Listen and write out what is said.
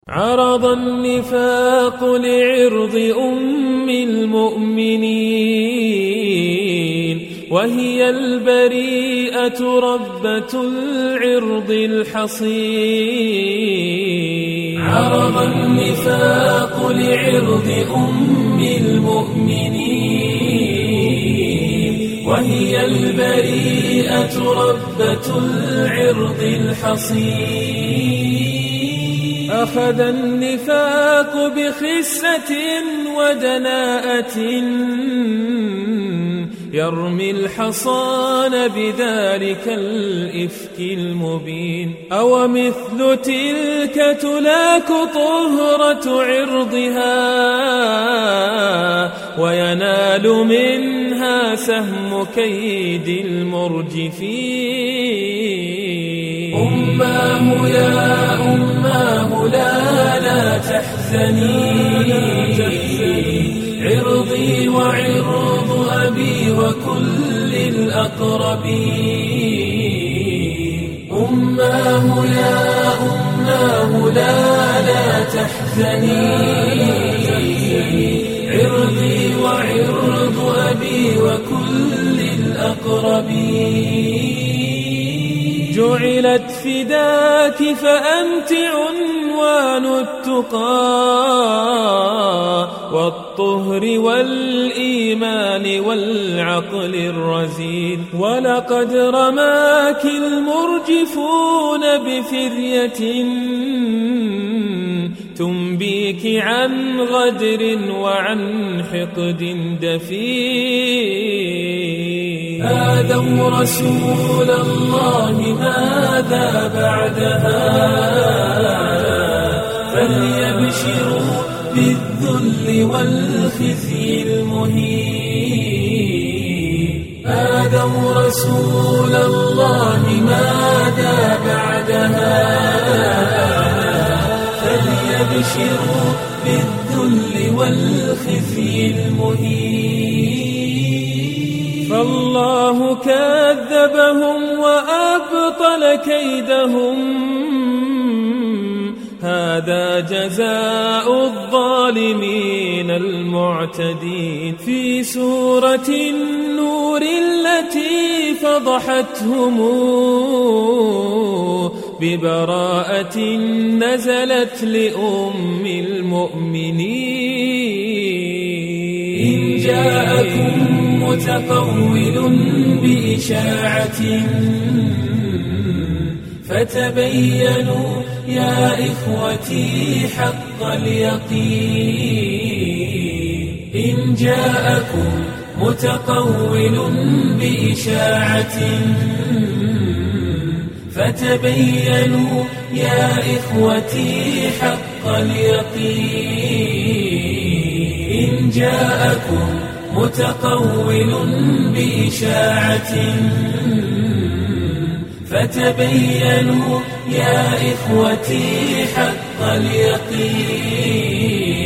عرض النفاق لعرض أم المؤمنين وهي البريئة ربة العرض الحصين. عرض النفاق لعرض أم المؤمنين وهي البريئة ربة العرض الحصين. أخذ النفاق بخسة ودناءة يرمي الحصان بذلك الإفك المبين. أو مثل تلك تلاك طهرة عرضها وينال منها سهم كيد المرجفين. أماه يا أماه لا تحزني عرضي وعرض أبي وكل الأقربين. أماه يا أماه لا تحزني عرضي وعرض أبي وكل الأقربين. جعلت فداك فأنت عنوان التقى والطهر والإيمان والعقل الرزين. ولقد رماك المرجفون بفرية تنبيك عن غدر وعن حقد دفين. آذوا رسول الله ماذا بعدها فليبشروا بالذل والخزي المهين. آذوا رسول الله ماذا بعدها فليبشروا بالذل والخزي المهين. فالله كذبهم وأبطل كيدهم هذا جزاء الظالمين المعتدين. في سورة النور التي فضحتهم ببراءة نزلت لأم المؤمنين. إن جاءكم متقول بإشاعة فتبينوا يا إخوتي حق اليقين. إن جاءكم متقول بإشاعة فتبينوا يا إخوتي حق اليقين. إن جاءكم متقول بإشاعة فتبينوا يا إخوتي حق اليقين.